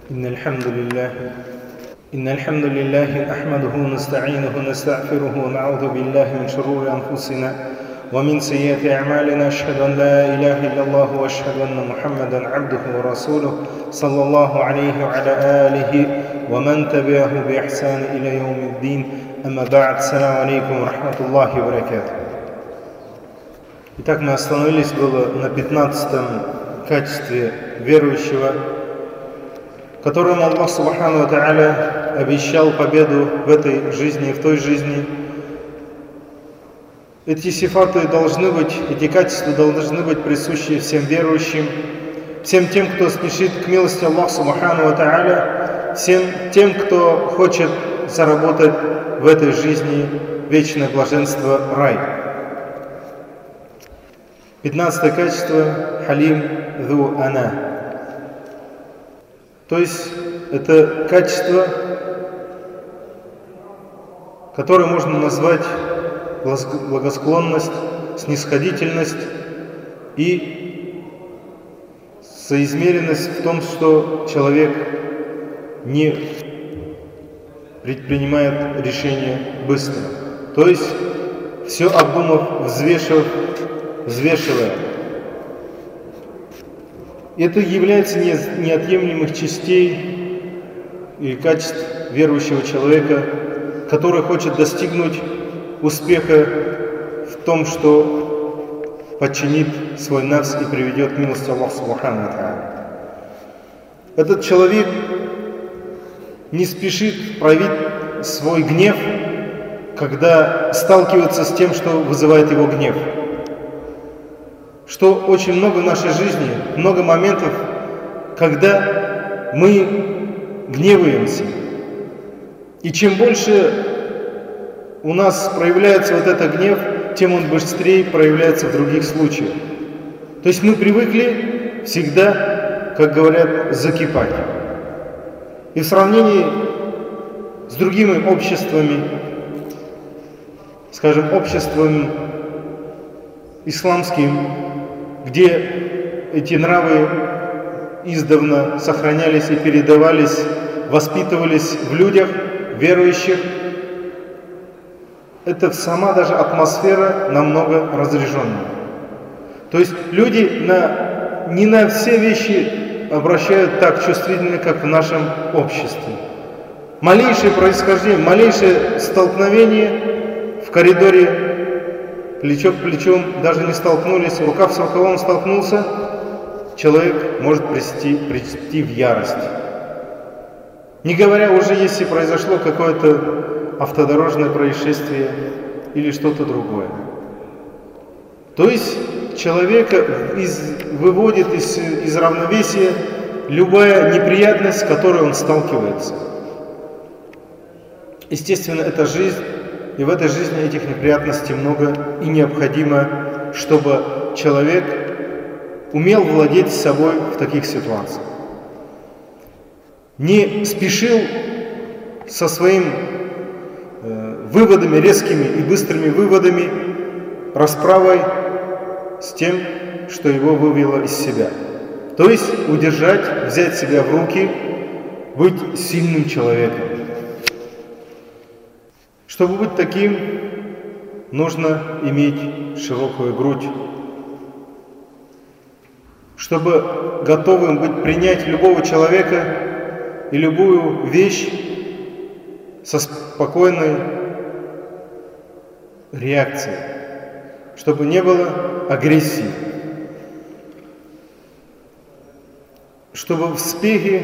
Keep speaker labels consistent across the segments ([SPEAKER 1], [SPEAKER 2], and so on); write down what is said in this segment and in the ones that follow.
[SPEAKER 1] إن الحمد لله نحمده ونستعينه ونستغفره ونعوذ بالله من شرور أنفسنا ومن سيئات أعمالنا أشهد أن لا إله إلا الله وأشهد أن محمدا عبده ورسوله صلى الله عليه وعلى آله ومن تبعه بإحسان إلى يوم الدين أما بعد السلام عليكم ورحمة الله وبركاته. Итак, мы остановились было на 15-м качестве верующего, которому Аллах Субхану ва Тааля обещал победу в этой жизни и в той жизни. Эти сифаты должны быть, эти качества должны быть присущи всем верующим, всем тем, кто спешит к милости Аллаха Субхану ва Тааля, всем тем, кто хочет заработать в этой жизни вечное блаженство, рай. 15-е качество – халим ду ана. То есть это качество, которое можно назвать благосклонность, снисходительность и соизмеренность в том, что человек не предпринимает решение быстро. То есть все обдумав, взвешивая. Это является неотъемлемых частей и качеств верующего человека, который хочет достигнуть успеха в том, что подчинит свой нафс и приведет к милости Аллаха Субхану ва Тааля. Этот человек не спешит проявить свой гнев, когда сталкивается с тем, что вызывает его гнев. Что очень много в нашей жизни, много моментов, когда мы гневаемся. И чем больше у нас проявляется вот этот гнев, тем он быстрее проявляется в других случаях. То есть мы привыкли всегда, как говорят, закипать. И в сравнении с другими обществами, скажем, обществом исламским, где эти нравы издавна сохранялись и передавались, воспитывались в людях, верующих, это сама даже атмосфера намного разряженная. То есть люди не на все вещи обращают так чувствительно, как в нашем обществе. Малейшее происхождение, малейшее столкновение в коридоре, плечо к плечу, даже не столкнулись, рукав с рукавом столкнулся, человек может прийти в ярость. Не говоря уже, если произошло какое-то автодорожное происшествие или что-то другое. То есть человека выводит из равновесия любая неприятность, с которой он сталкивается. Естественно, это жизнь. И в этой жизни этих неприятностей много, и необходимо, чтобы человек умел владеть собой в таких ситуациях. Не спешил со своими выводами, резкими и быстрыми выводами, расправой с тем, что его вывело из себя. То есть удержать, взять себя в руки, быть сильным человеком. Чтобы быть таким, нужно иметь широкую грудь. Чтобы готовым быть принять любого человека и любую вещь со спокойной реакцией. Чтобы не было агрессии. Чтобы в спехе,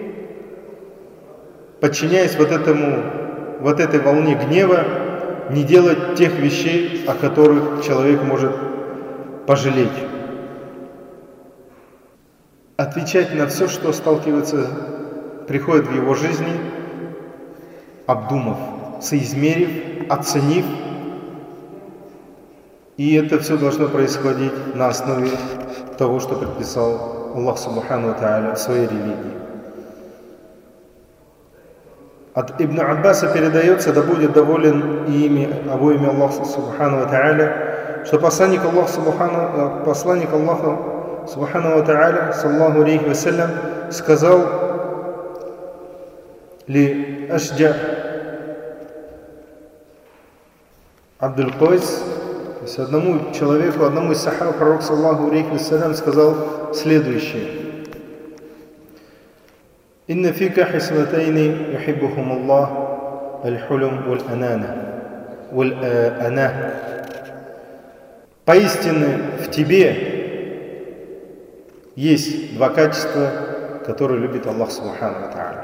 [SPEAKER 1] подчиняясь вот этой волне гнева, не делать тех вещей, о которых человек может пожалеть. Отвечать на все, что приходит в его жизни, обдумав, соизмерив, оценив. И это все должно происходить на основе того, что предписал Аллах Субхану ва Тааля в своей религии. От Ибн Аббаса передается, да будет доволен обоими Аллах Субхану ва Тааля, что посланник Аллаха Субхану ва Тааля, саллаллаху алейхи ва саллям, сказал: Ашджа Абдуль Кайс, то есть одному человеку, одному из сахаба пророк саллаллаху алейхи вассалям сказал следующее: «Инна фика хислатайни юхиббухум Аллах аль-хулум валь-ана». Поистине в тебе есть два качества, которые любит Аллах субхану ва тааля.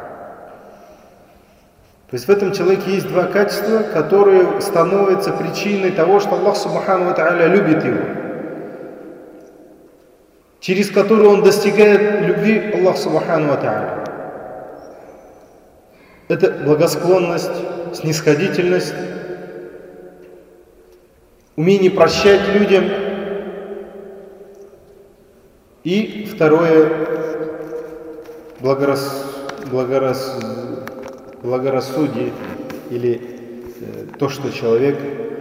[SPEAKER 1] То есть в этом человеке есть два качества, которые становятся причиной того, что Аллах субхану ва тааля любит его, через которые он достигает любви Аллаха субхану ва тааля. Это благосклонность, снисходительность, умение прощать людям. И второе – благорассудие, или то, что человек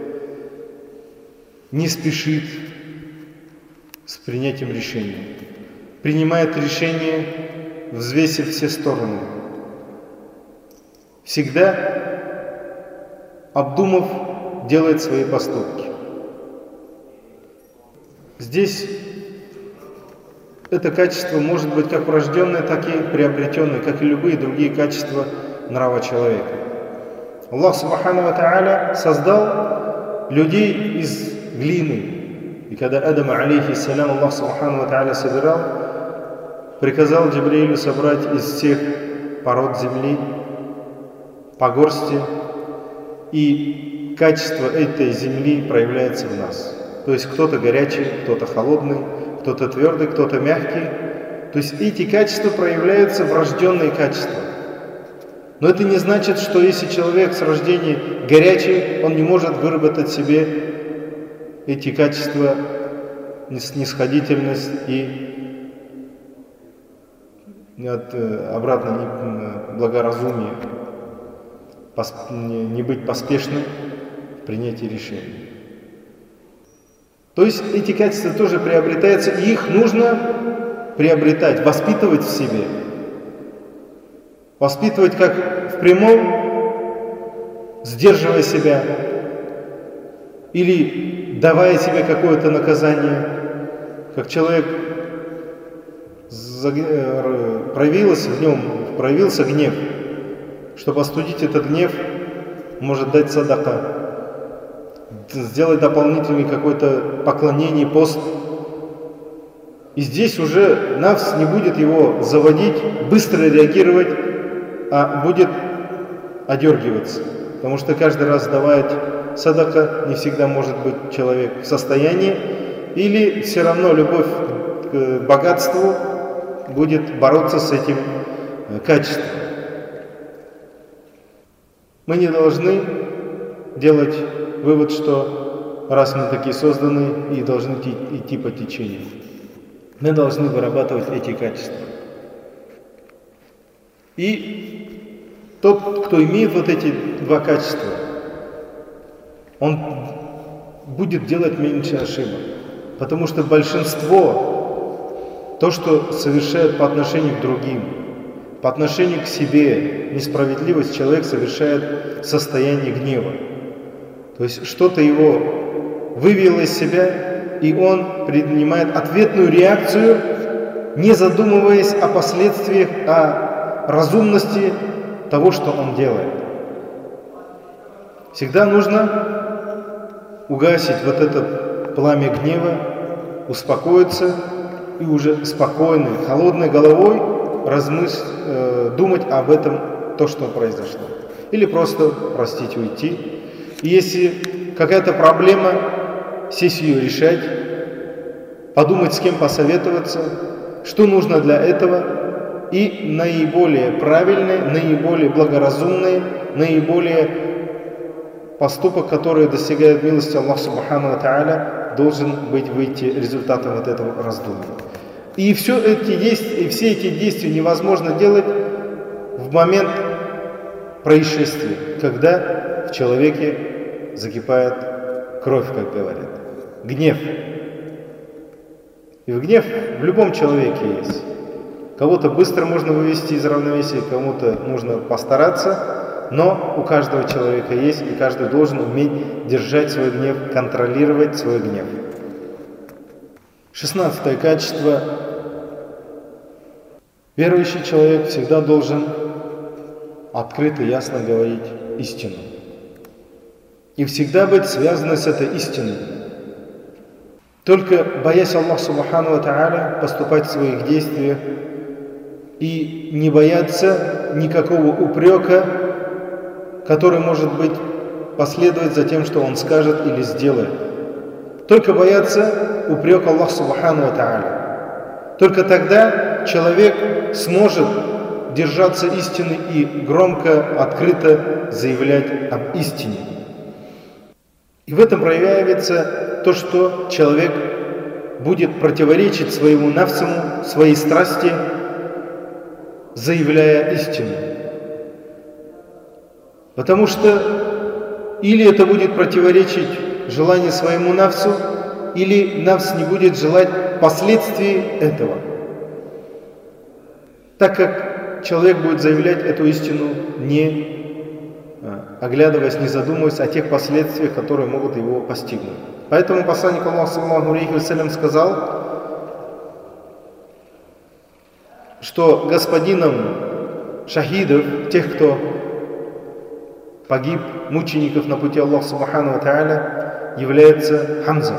[SPEAKER 1] не спешит с принятием решения, принимает решение, взвесив все стороны, всегда обдумав, делает свои поступки. Здесь это качество может быть как врожденное, так и приобретенное, как и любые другие качества нрава человека. Аллах субхану ва тааля создал людей из глины. И когда Адама алейхиссалям Аллах субхану ва тааля собирал, приказал Джибраилю собрать из всех пород земли по горсти, и качество этой земли проявляется в нас. То есть кто-то горячий, кто-то холодный, кто-то твердый, кто-то мягкий. То есть эти качества проявляются врожденные качества. Но это не значит, что если человек с рождения горячий, он не может выработать себе эти качества, снисходительность и обратно благоразумие, не быть поспешным в принятии решений. То есть эти качества тоже приобретаются, и их нужно приобретать, воспитывать в себе. Воспитывать как в прямом, сдерживая себя, или давая себе какое-то наказание, как человек проявился гнев. Чтобы остудить этот гнев, может дать садака, сделать дополнительный какое-то поклонение, пост. И здесь уже нафс не будет его заводить, быстро реагировать, а будет одергиваться. Потому что каждый раз давать садака не всегда может быть человек в состоянии, или все равно любовь к богатству будет бороться с этим качеством. Мы не должны делать вывод, что раз мы такие созданы и должны идти по течению. Мы должны вырабатывать эти качества. И тот, кто имеет вот эти два качества, он будет делать меньше ошибок. Потому что большинство, то, что совершает по отношению к другим, по отношению к себе несправедливость, человек совершает в состоянии гнева. То есть что-то его вывело из себя, и он принимает ответную реакцию, не задумываясь о последствиях, о разумности того, что он делает. Всегда нужно угасить вот это пламя гнева, успокоиться и уже спокойной, холодной головой думать об этом, то, что произошло. Или просто простить, уйти. И если какая-то проблема, сесть ее решать, подумать, с кем посоветоваться, что нужно для этого, и наиболее правильный, наиболее благоразумный, наиболее поступок, который достигает милости Аллаха субхану ва тааля, должен выйти результатом вот этого раздумья. И все эти действия невозможно делать в момент происшествия, когда в человеке закипает кровь, как говорят, гнев. И гнев в любом человеке есть. Кого-то быстро можно вывести из равновесия, кому-то нужно постараться, но у каждого человека есть, и каждый должен уметь держать свой гнев, контролировать свой гнев. 16 качество. Верующий человек всегда должен открыто и ясно говорить истину. И всегда быть связанным с этой истиной. Только боясь Аллаха Субхану ва Тааля, поступать в своих действиях и не бояться никакого упрека, который может быть последовать за тем, что он скажет или сделает. Только бояться упрека Аллаха Субхану ва Тааля. Только тогда человек сможет держаться истины и громко, открыто заявлять об истине. И в этом проявляется то, что человек будет противоречить своему нафсу, своей страсти, заявляя истину. Потому что или это будет противоречить желанию своему нафсу, или нафс не будет желать последствий этого. Так как человек будет заявлять эту истину, не оглядываясь, не задумываясь о тех последствиях, которые могут его постигнуть. Поэтому посланник Аллаха саллаллаху алейхи ва саллям сказал, что господином шахидов, тех, кто погиб, мучеников на пути Аллаха Субхану ва Тааля, является Хамза.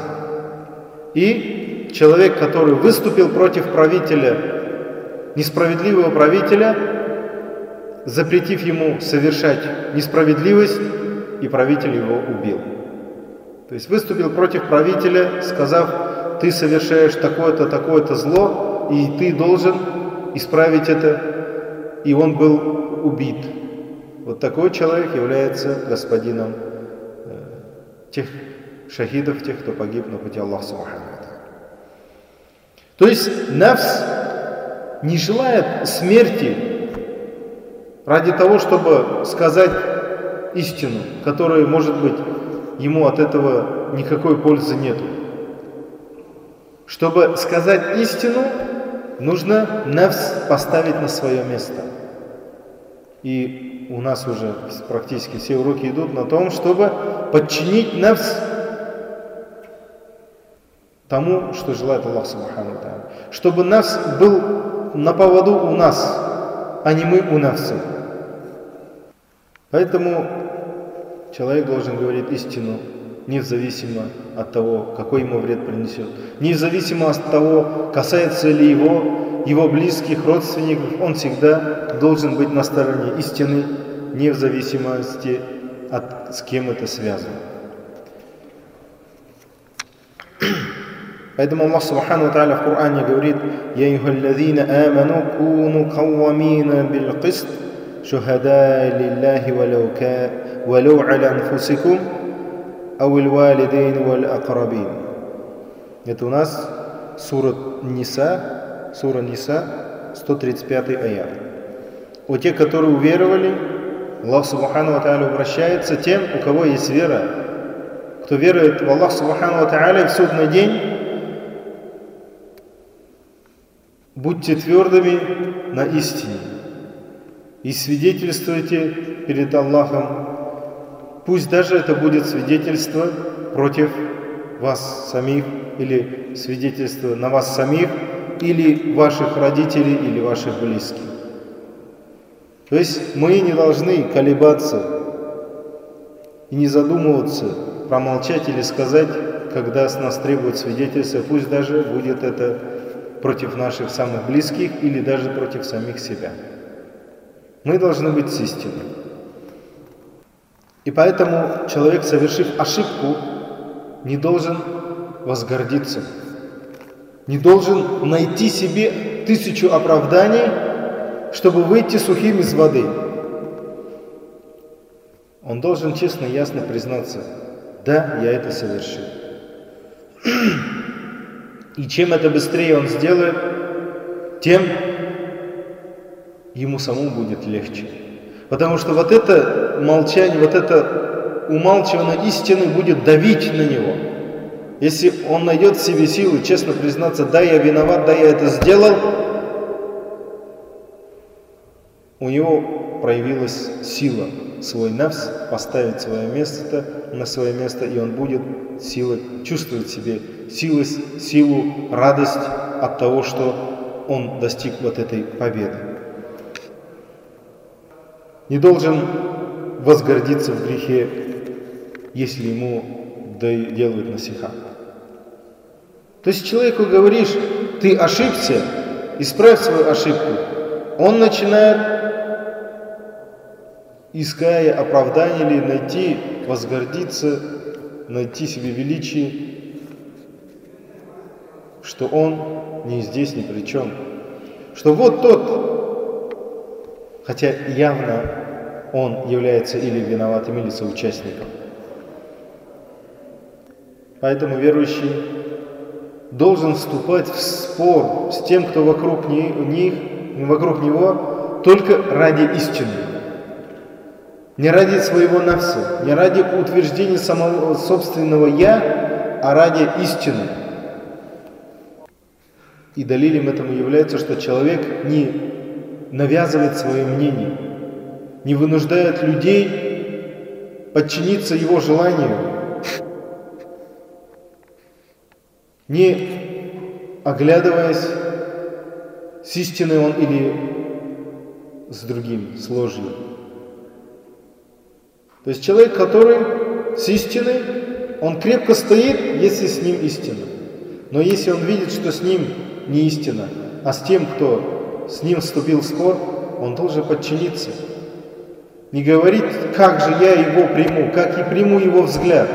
[SPEAKER 1] И человек, который выступил против правителя, несправедливого правителя, запретив ему совершать несправедливость, и правитель его убил. То есть выступил против правителя, сказав: ты совершаешь такое-то, такое-то зло, и ты должен исправить это, и он был убит. Вот такой человек является господином тех шахидов, тех, кто погиб на пути Аллаха Субхану ва Тааля. То есть нафс не желает смерти ради того, чтобы сказать истину, которая, может быть, ему от этого никакой пользы нету. Чтобы сказать истину, нужно нафс поставить на свое место. И у нас уже практически все уроки идут на том, чтобы подчинить нафс тому, что желает Аллах Субхану ва Тааля. Чтобы нафс был на поводу у нас, а не мы у нафса. Поэтому человек должен говорить истину, независимо от того, какой ему вред принесет. Независимо от того, касается ли его близких, родственников, он всегда должен быть на стороне истины, не в зависимости от с кем это связано. Поэтому Аллах Субхану ва Тааля в Коране говорит: «Я юхаллазина аману куну каввамина бил кист, шухада лиллахи валау аля анфусикум, ауил валидейн валь акрабин». Это у нас сура Ниса, 135 аят. О те, которые уверовали, Аллах Субхану ва Тааля обращается тем, у кого есть вера. Кто верует в Аллах Субхану ва Тааля в судный день, будьте твердыми на истине и свидетельствуйте перед Аллахом, пусть даже это будет свидетельство против вас самих, или свидетельство на вас самих, или ваших родителей, или ваших близких. То есть мы не должны колебаться и не задумываться, промолчать или сказать, когда с нас требуют свидетельства, пусть даже будет это против наших самых близких или даже против самих себя. Мы должны быть с истиной. И поэтому человек, совершив ошибку, не должен возгордиться, не должен найти себе 1000 оправданий, чтобы выйти сухим из воды. Он должен честно и ясно признаться: да, я это совершил. И чем это быстрее он сделает, тем ему самому будет легче. Потому что вот это молчание, вот это умалчивание истины будет давить на него. Если он найдет в себе силы честно признаться: да, я виноват, да, я это сделал, у него проявилась сила, свой нафс поставить на свое место, и он будет чувствовать в себе силу, радость от того, что он достиг вот этой победы. Не должен возгордиться в грехе, если ему делают насихат. То есть человеку говоришь: ты ошибся, исправь свою ошибку. Он начинает, иская оправдание или найти, возгордиться, найти себе величие, что он ни здесь, ни при чем. Что вот тот, хотя явно он является или виноватым, или соучастником. Поэтому верующий должен вступать в спор с тем, кто вокруг него, только ради истины. Не ради своего нафса, не ради утверждения самого собственного «я», а ради истины. И далилем этому является, что человек не навязывает свое мнение, не вынуждает людей подчиниться его желанию, не оглядываясь, с истиной он или с другим, с ложью. То есть человек, который с истиной, он крепко стоит, если с ним истина. Но если он видит, что с ним не истина, а с тем, кто с ним вступил в спор, он должен подчиниться. Не говорить: как же я его приму, как я приму его взгляд.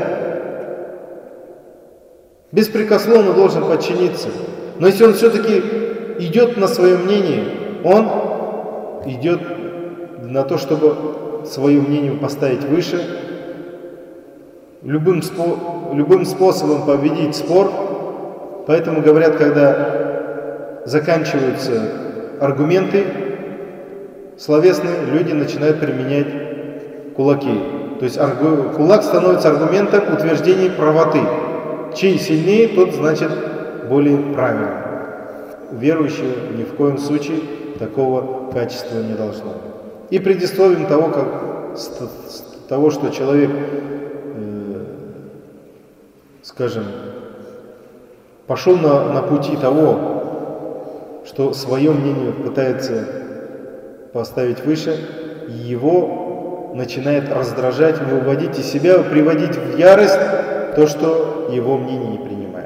[SPEAKER 1] Беспрекословно должен подчиниться. Но если он все-таки идет на свое мнение, он идет на то, чтобы свое мнение поставить выше, любым способом победить спор. Поэтому говорят, когда заканчиваются аргументы словесные, люди начинают применять кулаки. То есть кулак становится аргументом утверждения правоты. Чей сильнее, тот, значит, более правильный. У верующего ни в коем случае такого качества не должно. И предисловием того, что человек, скажем, пошел на пути того, что свое мнение пытается поставить выше, его начинает раздражать, выводить из себя, приводить в ярость то, что его мнение не принимает.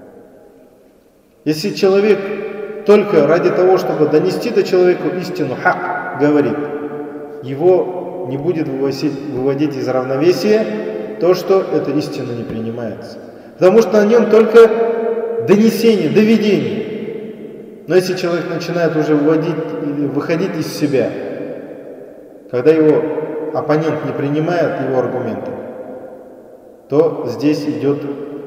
[SPEAKER 1] Если человек только ради того, чтобы донести до человека истину, хак, говорит, его не будет выводить из равновесия то, что эта истина не принимается. Потому что на нем только донесение, доведение. Но если человек начинает уже выходить из себя, когда его оппонент не принимает его аргументы, то здесь идет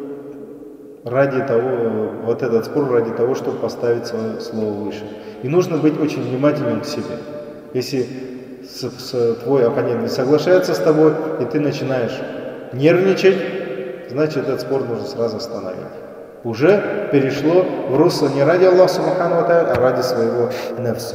[SPEAKER 1] этот спор ради того, чтобы поставить свое слово выше. И нужно быть очень внимательным к себе. Если твой оппонент не соглашается с тобой, и ты начинаешь нервничать, значит, этот спор нужно сразу остановить. Уже перешло в русло не ради Аллаха Субхану ва Тааля, а ради своего нафса.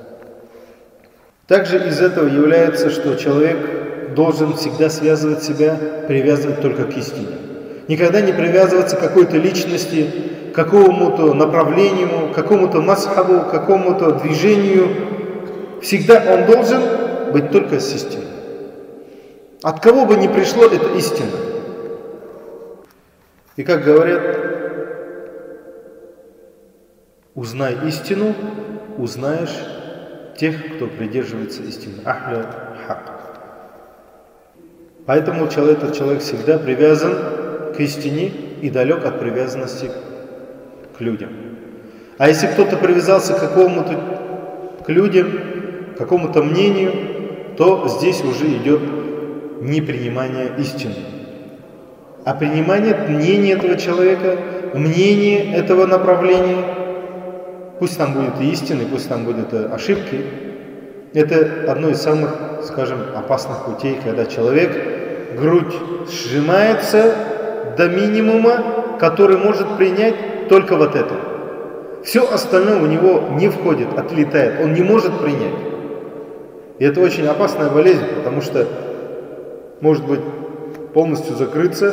[SPEAKER 1] Также из этого является, что человек должен всегда связывать себя, привязывать только к истине. Никогда не привязываться к какой-то личности, к какому-то направлению, к какому-то масхабу, к какому-то движению. Всегда он должен быть только с истиной. От кого бы ни пришло, это истина. И как говорят, узнай истину, узнаешь тех, кто придерживается истины. Ахля хак. Поэтому этот человек всегда привязан к истине и далек от привязанности к людям. А если кто-то привязался к людям, к какому-то мнению, то здесь уже идет непринимание истины. А принимание мнения этого человека, мнения этого направления, пусть там будет и истины, пусть там будут ошибки, это одно из самых, скажем, опасных путей, когда человек, грудь сжимается до минимума, который может принять только вот это. Все остальное у него не входит, отлетает, он не может принять. И это очень опасная болезнь, потому что может быть полностью закрыться,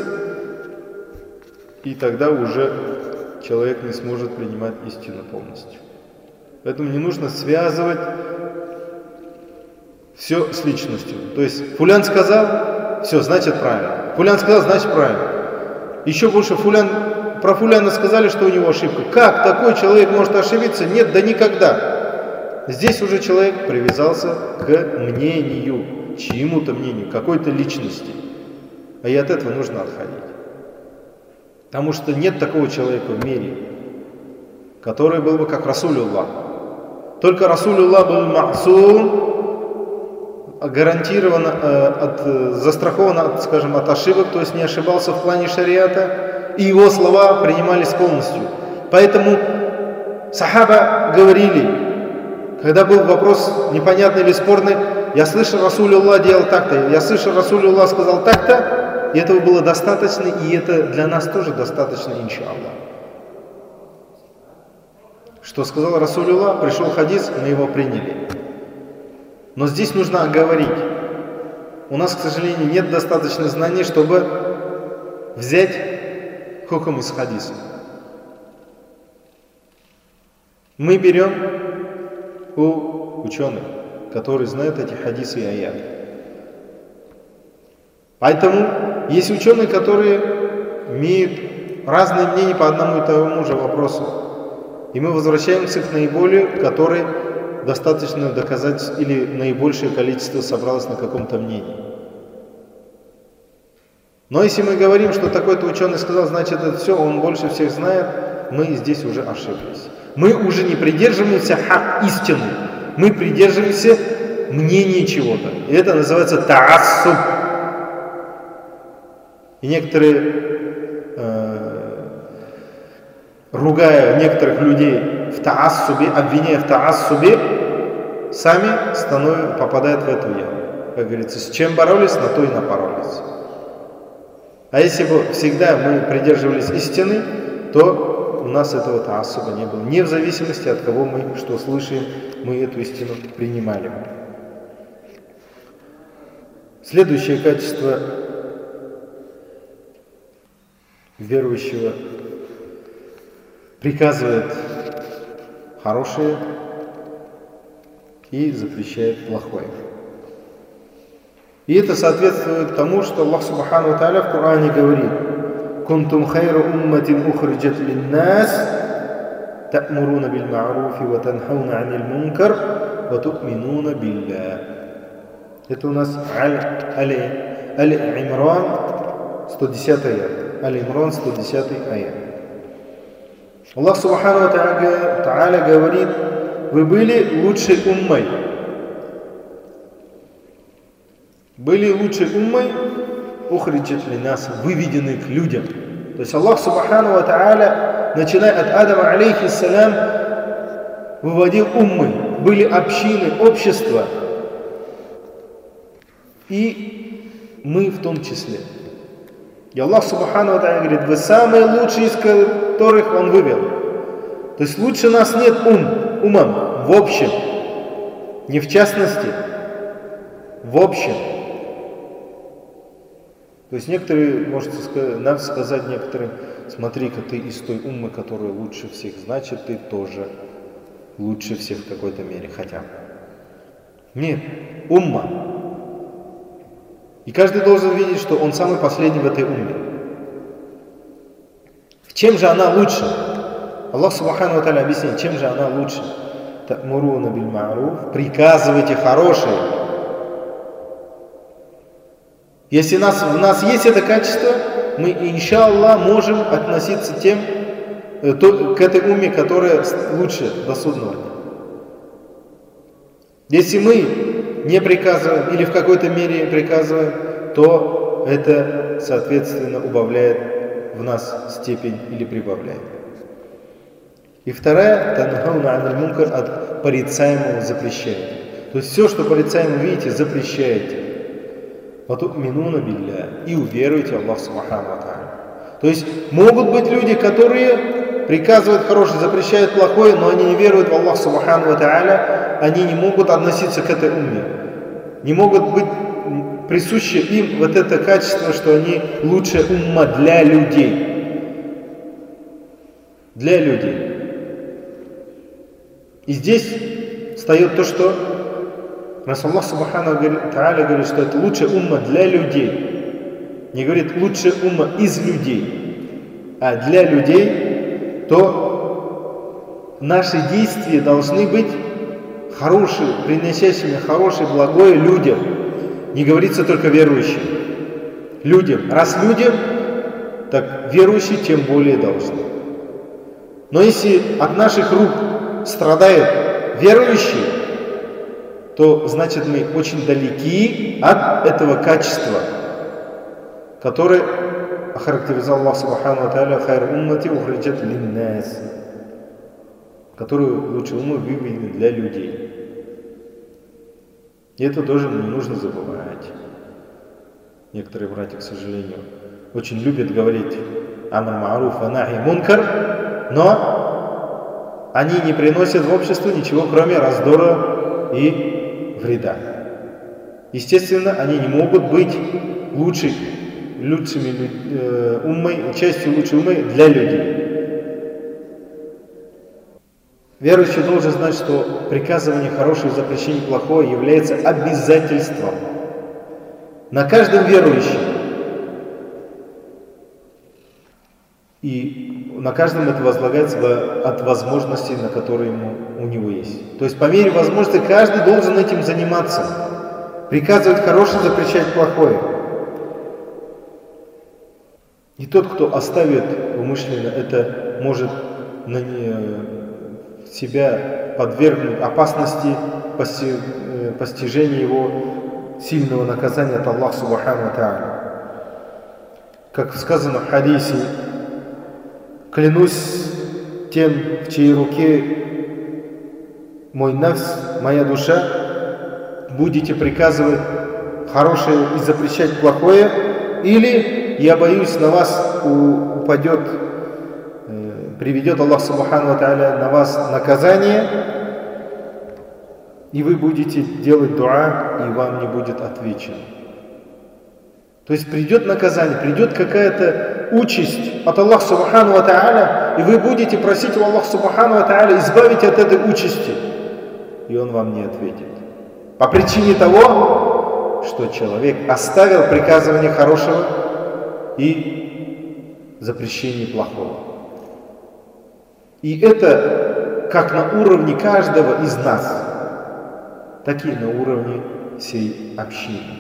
[SPEAKER 1] и тогда уже человек не сможет принимать истину полностью. Поэтому не нужно связывать все с личностью. То есть фулян сказал, все, значит правильно. Фулян сказал, значит правильно. Еще больше про фуляна сказали, что у него ошибка. Как такой человек может ошибиться? Нет, да никогда. Здесь уже человек привязался к мнению, чьему-то мнению, какой-то личности. А и от этого нужно отходить. Потому что нет такого человека в мире, который был бы как Расулюллах. Только Расулюллах был ма'сум, гарантированно, застрахован от ошибок, то есть не ошибался в плане шариата, и его слова принимались полностью. Поэтому сахаба говорили, когда был вопрос непонятный или спорный, я слышал, Расулюллах делал так-то, я слышал, Расулюллах сказал так-то, и этого было достаточно, и это для нас тоже достаточно, иншаллах. Что сказал Расулюллах, пришел хадис, мы его приняли. Но здесь нужно оговорить. У нас, к сожалению, нет достаточно знаний, чтобы взять хукм из хадиса. Мы берем у ученых, которые знают эти хадисы и аяты. Поэтому есть ученые, которые имеют разные мнения по одному и тому же вопросу. И мы возвращаемся к наиболее, который достаточно доказать или наибольшее количество собралось на каком-то мнении. Но если мы говорим, что такой-то ученый сказал, значит это все, он больше всех знает, мы здесь уже ошиблись. Мы уже не придерживаемся истины, мы придерживаемся мнения чего-то. И это называется таассуб. И некоторые, ругая некоторых людей в таассубе, обвиняя в таассубе, сами попадают в эту яму. Как говорится, с чем боролись, на то и напоролись. А если бы всегда мы придерживались истины, то у нас этого таассуба не было. Не в зависимости от кого мы что слышим, мы эту истину принимали. Следующее качество верующего приказывает хорошее и запрещает плохое. И это соответствует тому, что Аллах Субхану ва Тааля в Коране говорит: «Кунтум хайру умматин ухриджат линнас, та'муруна бил ма'руфи ва танхауна анил мункар, ва ту'минуна билля». Это у нас Али-Имран, 110 аят. Али-Имран, 110 аят. Аллах Субхану ва Тааля говорит: вы были лучшей уммой. Были лучшей уммой, ухриджат линнас, выведены к людям. То есть Аллах Субхану ва Тааля, начиная от Адама алейхиссалям, выводил уммы, были общины, общества. И мы в том числе. И Аллах Субхану ва Тааля говорит: вы самые лучшие, из которых Он вывел. То есть лучше нас нет умам, в общем, не в частности, в общем. То есть некоторые, можете нам сказать некоторым: смотри-ка, ты из той уммы, которая лучше всех, значит ты тоже лучше всех в какой-то мере, хотя бы. Нет, умма. И каждый должен видеть, что он самый последний в этой умме. В чем же она лучше? Аллах Субхану ва Тааля объясняет, чем же она лучше. Та'муруна биль ма'руф, приказывайте хорошее. Если у нас есть это качество, мы, иншаллах, можем относиться к этой умме, которая лучше до судного дня. Если мы не приказываем или в какой-то мере приказываем, то это, соответственно, убавляет в нас степень или прибавляет. И вторая, танхауна аниль мункар, от порицаемого запрещаете. То есть все, что порицаемо видите, запрещаете. Вату'минуна билля, и уверуйте Аллах Субхану ва Тааля. То есть могут быть люди, которые приказывают хорошее, запрещают плохое, но они не веруют в Аллах Субхану ва Тааля, они не могут относиться к этой умме. не могут быть присущи им вот это качество, что они лучшая умма для людей. Для людей. И здесь встает то, что Аллах Субхану Тааля говорит, что это лучшая умма для людей. Не говорит лучшая умма из людей, а для людей, то наши действия должны быть хорошие, приносящими хорошее, благое людям. Не говорится только верующим. Людям. Раз людям, так верующие тем более должны. Но если от наших рук страдают верующие, то значит мы очень далеки от этого качества, которое охарактеризовал Аллах Субхану Тааля хайр уммати ухриджат линнас, которую лучше умы выведены для людей. И это тоже не нужно забывать. Некоторые братья, к сожалению, очень любят говорить амр ма'руф ва нахи мункар, но они не приносят в общество ничего, кроме раздора и вреда. Естественно, они не могут быть лучшими уммой, частью лучшей уммы для людей. Верующий должен знать, что приказывание хорошего и запрещение плохого является обязательством на каждом верующем. И на каждом это возлагается от возможностей, на которые у него есть. То есть по мере возможности каждый должен этим заниматься. Приказывать хорошее, запрещать плохое. И тот, кто оставит умышленно, это может себя подвергнуть опасности постижения его сильного наказания от Аллаха Субхану Тааля. Как сказано в хадисе: клянусь тем, в чьей руке мой нафс, моя душа, будете приказывать хорошее и запрещать плохое, или я боюсь, на вас упадет, приведет Аллах Субхану Тааля на вас наказание, и вы будете делать дуа, и вам не будет отвечено. То есть придет наказание, придет какая-то участь от Аллаха Субхану Тааля, и вы будете просить у Аллаха Субхану Тааля избавить от этой участи, и Он вам не ответит. По причине того, что человек оставил приказывание хорошего и запрещение плохого. И это как на уровне каждого из нас, так и на уровне всей общины.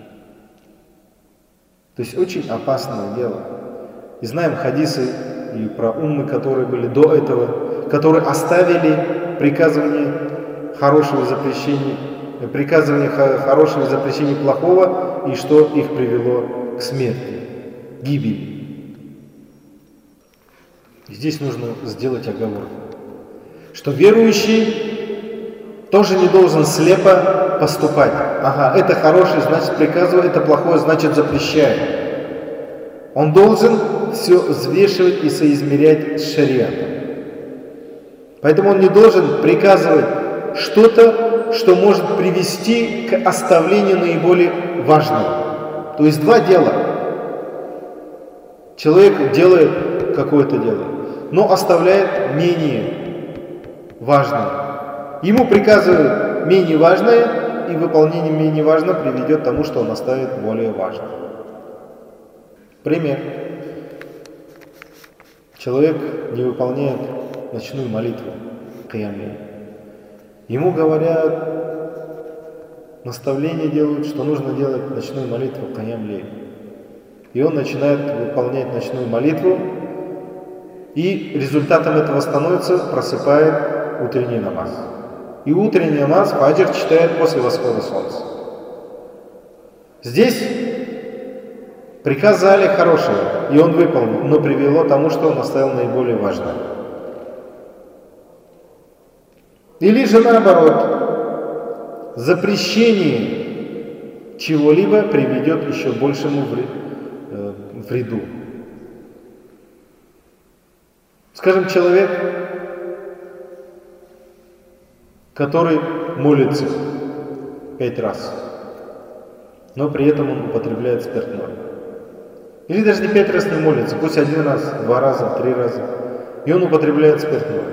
[SPEAKER 1] То есть очень опасное дело. И знаем хадисы и про уммы, которые были до этого, которые оставили приказывание хорошего и запрещение плохого, и что их привело к смерти, гибели. И здесь нужно сделать оговорку, что верующий тоже не должен слепо поступать. Ага, это хорошее, значит приказываю, это плохое, значит запрещаю. Он должен все взвешивать и соизмерять с шариатом. Поэтому он не должен приказывать что-то, что может привести к оставлению наиболее важного. То есть два дела. Человек делает какое-то дело, но оставляет менее важное. Ему приказывают менее важное, и выполнение менее важного приведет к тому, что он оставит более важное. Пример. Человек не выполняет ночную молитву, киям-лейль. Ему говорят, наставления делают, что нужно делать ночную молитву киям-лейль. И он начинает выполнять ночную молитву, и результатом этого становится, просыпает утренний намаз. И утренний намаз фаджр читает после восхода солнца. Здесь приказали хорошее, и он выполнил, но привело к тому, что он оставил наиболее важное. Или же наоборот, запрещение чего-либо приведет еще большему вреду. Скажем, человек, который молится 5 раз но при этом он употребляет спиртное. Или даже не 5 раз не молится, пусть 1 раз, 2 раза, 3 раза, и он употребляет спиртное.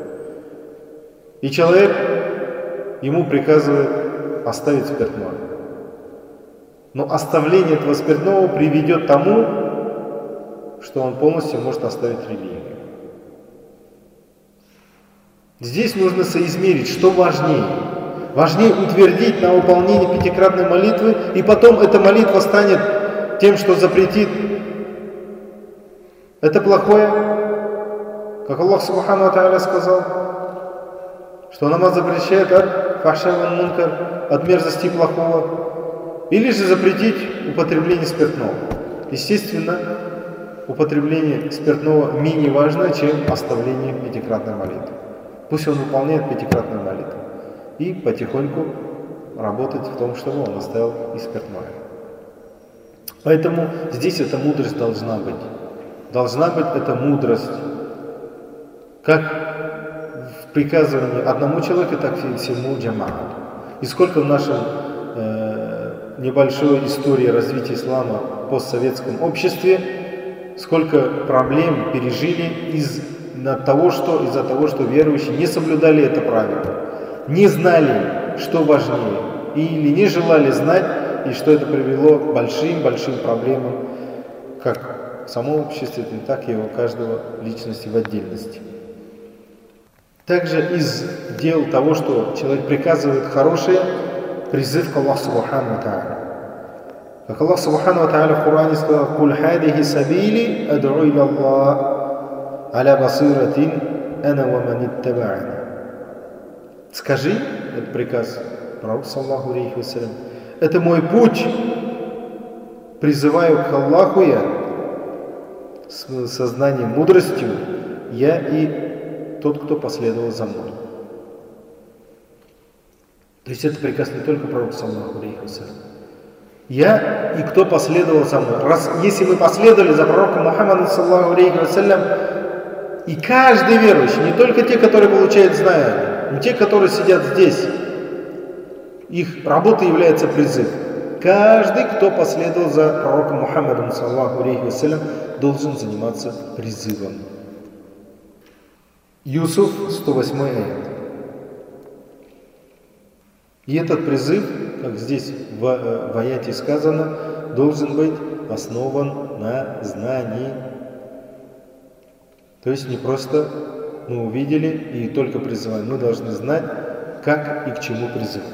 [SPEAKER 1] И человек ему приказывает оставить спиртное. Но оставление этого спиртного приведет к тому, что он полностью может оставить религию. Здесь нужно соизмерить, что важнее. Важнее утвердить на выполнение 5-кратной молитвы, и потом эта молитва станет тем, что запретит. Это плохое, как Аллах Субхану ва Тааля сказал, что намаз запрещает от фахша ван мункар, от мерзости плохого, или же запретить употребление спиртного. Естественно, употребление спиртного менее важно, чем оставление 5-кратной молитвы. Пусть он выполняет 5-кратную молитву и потихоньку работать в том, чтобы он оставил и спиртное. Поэтому здесь эта мудрость должна быть. Должна быть эта мудрость. Как в приказывании одному человеку, так и всему джамаату. И сколько в нашем небольшой истории развития ислама в постсоветском обществе, сколько проблем пережили из-за того, что верующие не соблюдали это правило, не знали, что важнее, или не желали знать, и что это привело к большим проблемам, как в самом обществе, так и у каждого личности в отдельности. Также из дел того, что человек приказывает хорошее, призыв к Аллаху Субхану ва Тааля. Как Аллах Субхану ва Тааля в Коране сказал: «Куль хадихи сабили ад'у иля Аллах аля басиратин ана ва ман иттаба'ани». Скажи, это приказ пророка саллаллаху алейхи вассалям, это мой путь, призываю к Аллаху я с сознанием, мудростью, я и тот, кто последовал за мной. То есть это приказ не только пророка саллаллаху алейхи вассалям. Я и кто последовал за мной. Если мы последовали за пророком Мухаммадом саллаллаху алейхи вассалям, и каждый верующий, не только те, которые получают знания, но те, которые сидят здесь, их работа является призыв. Каждый, кто последовал за пророком Мухаммадом саллаллаху алейхи вассалям, должен заниматься призывом. Юсуф, 108 аят. И этот призыв, как здесь в аяте сказано, должен быть основан на знании. То есть не просто мы увидели и только призываем. Мы должны знать, как и к чему призываем.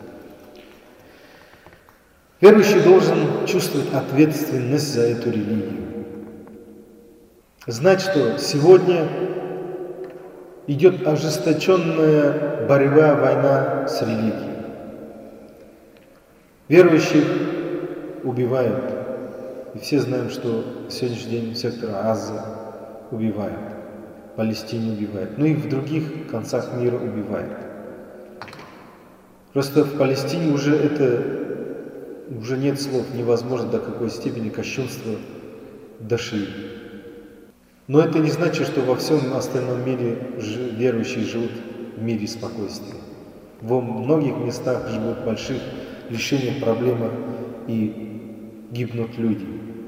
[SPEAKER 1] Верующий должен чувствовать ответственность за эту религию. Знать, что сегодня идет ожесточенная борьба, война с религией. Верующих убивают. И все знаем, что в сегодняшний день сектор Газа убивают, в Палестине убивают, ну и в других концах мира убивают. Просто в Палестине уже нет слов, невозможно до какой степени кощунства дошли. Но это не значит, что во всем остальном мире верующие живут в мире спокойствия. Во многих местах живут в больших лишениях, проблемах и гибнут люди.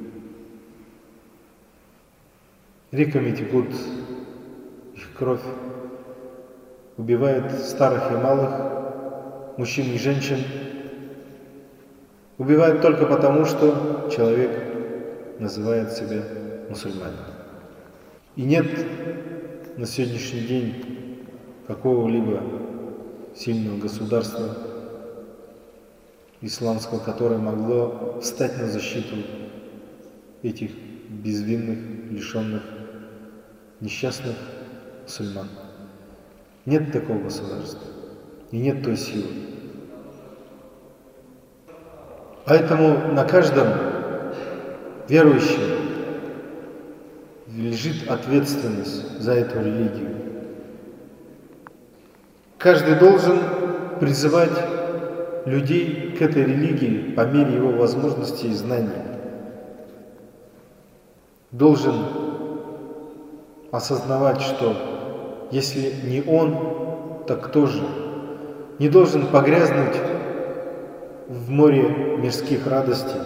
[SPEAKER 1] Реками текут их кровь, убивают старых и малых, мужчин и женщин. Убивают только потому, что человек называет себя мусульманином. И нет на сегодняшний день какого-либо сильного государства исламского, которое могло встать на защиту этих безвинных, лишенных, несчастных мусульман. Нет такого государства и нет той силы. Поэтому на каждом верующем лежит ответственность за эту религию. Каждый должен призывать людей к этой религии по мере его возможностей и знаний. Должен осознавать, что если не он, так кто же? Не должен погрязнуть в море мирских радостей.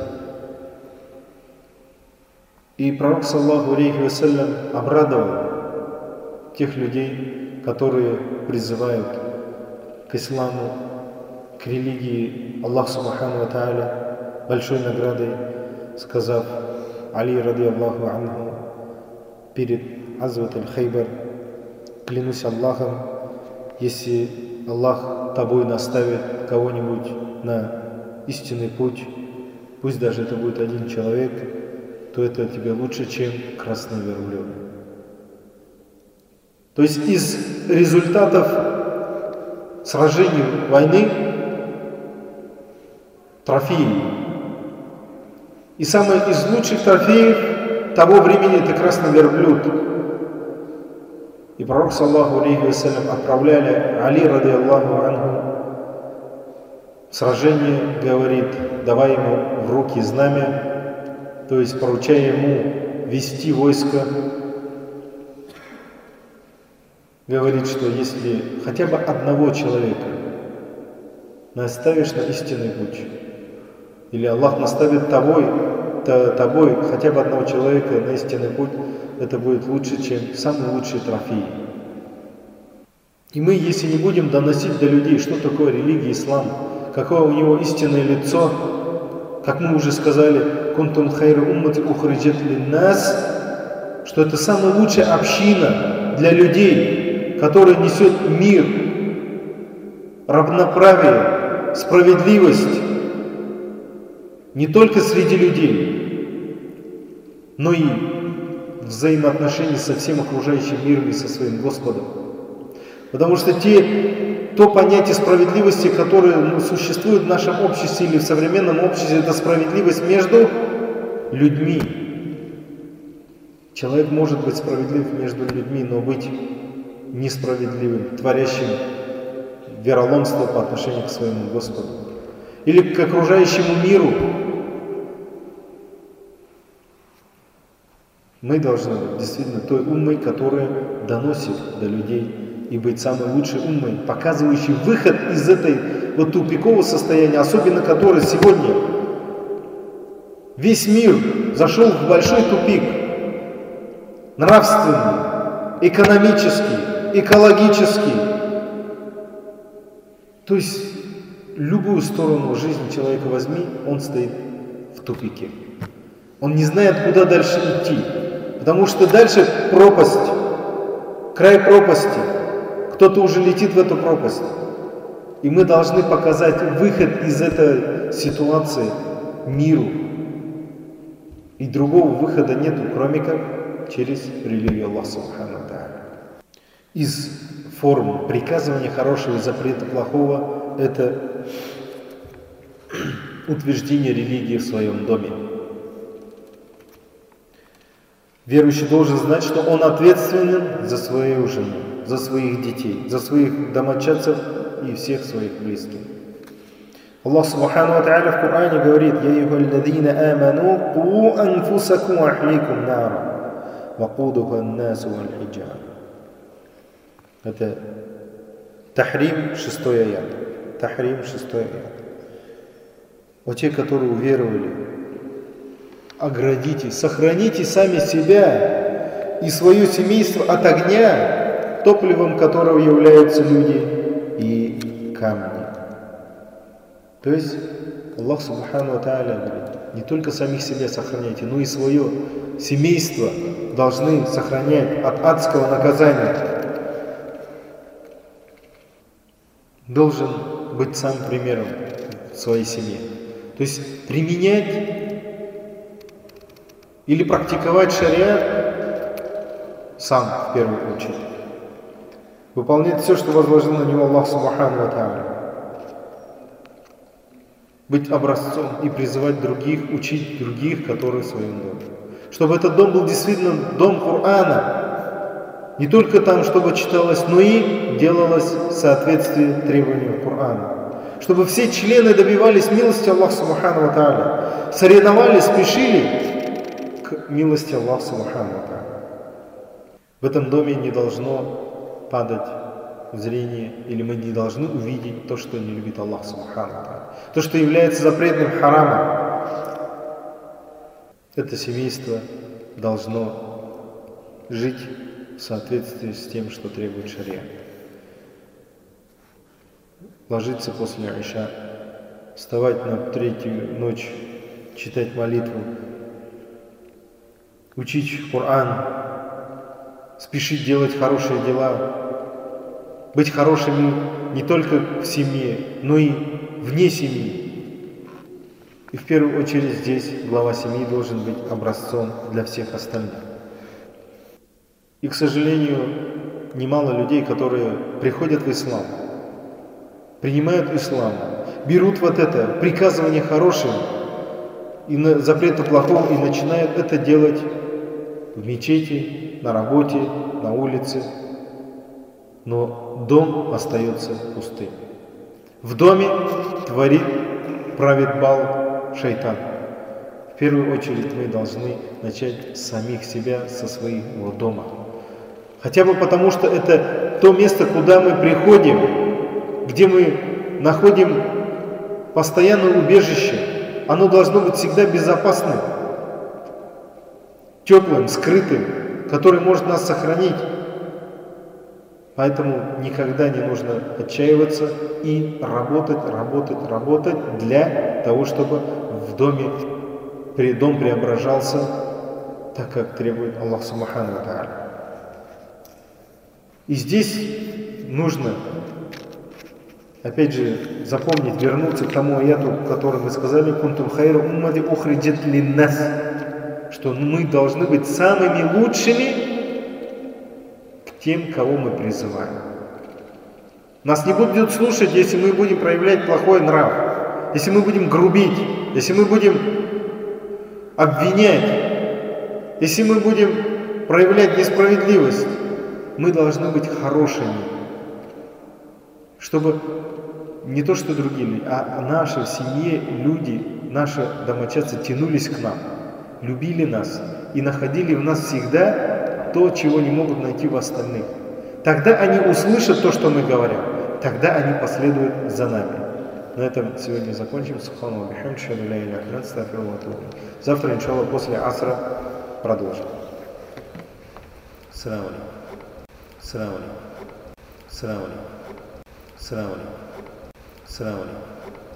[SPEAKER 1] И пророк, саллаллаху алейхи вассалям, обрадовал тех людей, которые призывают к исламу, к религии Аллаха субхану ва тааля большой наградой, сказав Али ради Аллаху анху перед Азват аль-Хайбар: клянусь Аллахом, если Аллах тобой наставит кого-нибудь на истинный путь, пусть даже это будет один человек, то это тебе лучше, чем красный верблюд. То есть из результатов сражений войны трофеи. И самый из лучших трофеев того времени — это красный верблюд. И пророк, саллаллаху алейхи вассалям, отправляли Али ради Аллаху анху в сражение, говорит: давай ему в руки знамя, то есть поручая ему вести войско. Говорит, что если хотя бы одного человека наставишь на истинный путь, или Аллах наставит тобой хотя бы одного человека на истинный путь, это будет лучше, чем самый лучший трофей. И мы, если не будем доносить до людей, что такое религия ислам, какое у него истинное лицо, как мы уже сказали, «Кунтум хайру уммати ухриджат линнас», что это самая лучшая община для людей, которая несет мир, равноправие, справедливость не только среди людей, но и взаимоотношения со всем окружающим миром и со своим Господом. Потому что то понятие справедливости, которое существует в нашем обществе или в современном обществе, это справедливость между людьми. Человек может быть справедлив между людьми, но быть несправедливым, творящим вероломство по отношению к своему Господу или к окружающему миру. Мы должны быть действительно той уммой, которая доносит до людей, и быть самой лучшей уммой, показывающей выход из этой тупикового состояния, особенно которое сегодня весь мир зашел в большой тупик, нравственный, экономический, экологический. То есть любую сторону жизни человека возьми, он стоит в тупике. Он не знает, куда дальше идти, потому что дальше пропасть, край пропасти. Кто-то уже летит в эту пропасть. И мы должны показать выход из этой ситуации миру. И другого выхода нету, кроме как через религию Аллаха субхану ва тааля. Из форм приказывания хорошего и запрета плохого — это утверждение религии в своем доме. Верующий должен знать, что он ответственен за свою жену, за своих детей, за своих домочадцев и всех своих близких. Аллах субхану ва тааля в Коране говорит: «Я юхалладзина аману ку анфусакум ва ахликум нара, вакудуха ан-насу валь-хиджар». Это Тахрим, 6 аят. Тахрим, 6 аят. О те, которые уверовали, оградите, сохраните сами себя и свое семейство от огня, топливом которого являются люди и камни. То есть Аллах субхану ва тааля говорит: не только самих себя сохраняйте, но и свое семейство должны сохранять от адского наказания. Должен быть сам примером в своей семье. То есть применять или практиковать шариат сам в первую очередь. Выполнять все, что возложил на него Аллах субхану ва тааля. Быть образцом и призывать других, учить других, которые в своем доме. Чтобы этот дом был действительно дом Корана. Не только там, чтобы читалось, но и делалось в соответствии требованиям Корана. Чтобы все члены добивались милости Аллаха субхану ва тааля, соревновались, спешили к милости Аллаха субхану ва тааля. В этом доме не должно падать зрение, или мы не должны увидеть то, что не любит Аллах Субхану ва Тааля. То, что является запретным харамом. Это семейство должно жить в соответствии с тем, что требует шария. Ложиться после иша, вставать на третью ночь, читать молитву, учить Коран, спешить делать хорошие дела, быть хорошими не только в семье, но и вне семьи. И в первую очередь здесь глава семьи должен быть образцом для всех остальных. И, к сожалению, немало людей, которые приходят в ислам, принимают ислам, берут вот это приказывание хорошего и запрету плохого и начинают это делать в мечети, на работе, на улице, но дом остается пустым. В доме правит бал шайтан. В первую очередь мы должны начать с самих себя, со своего дома. Хотя бы потому, что это то место, куда мы приходим, где мы находим постоянное убежище. Оно должно быть всегда безопасным, теплым, скрытым, который может нас сохранить. Поэтому никогда не нужно отчаиваться и работать для того, чтобы в доме дом преображался так, как требует Аллах Субхану ва Тааля. И здесь нужно, опять же, запомнить, вернуться к тому аяту, который мы сказали, «Кунтум хайра уммати ухриджат линнас», что мы должны быть самыми лучшими к тем, кого мы призываем. Нас не будут слушать, если мы будем проявлять плохой нрав, если мы будем грубить, если мы будем обвинять, если мы будем проявлять несправедливость. Мы должны быть хорошими, чтобы не то что другие, а наши в семье люди, наши домочадцы тянулись к нам, любили нас и находили в нас всегда то, чего не могут найти в остальных. Тогда они услышат то, что мы говорим, тогда они последуют за нами. На этом сегодня закончим. Завтра, иншаллах, после асра продолжим. Ассаламу алейкум. Ассаламу алейкум. Ассаламу алейкум. Ассаламу алейкум. Ассаламу алейкум.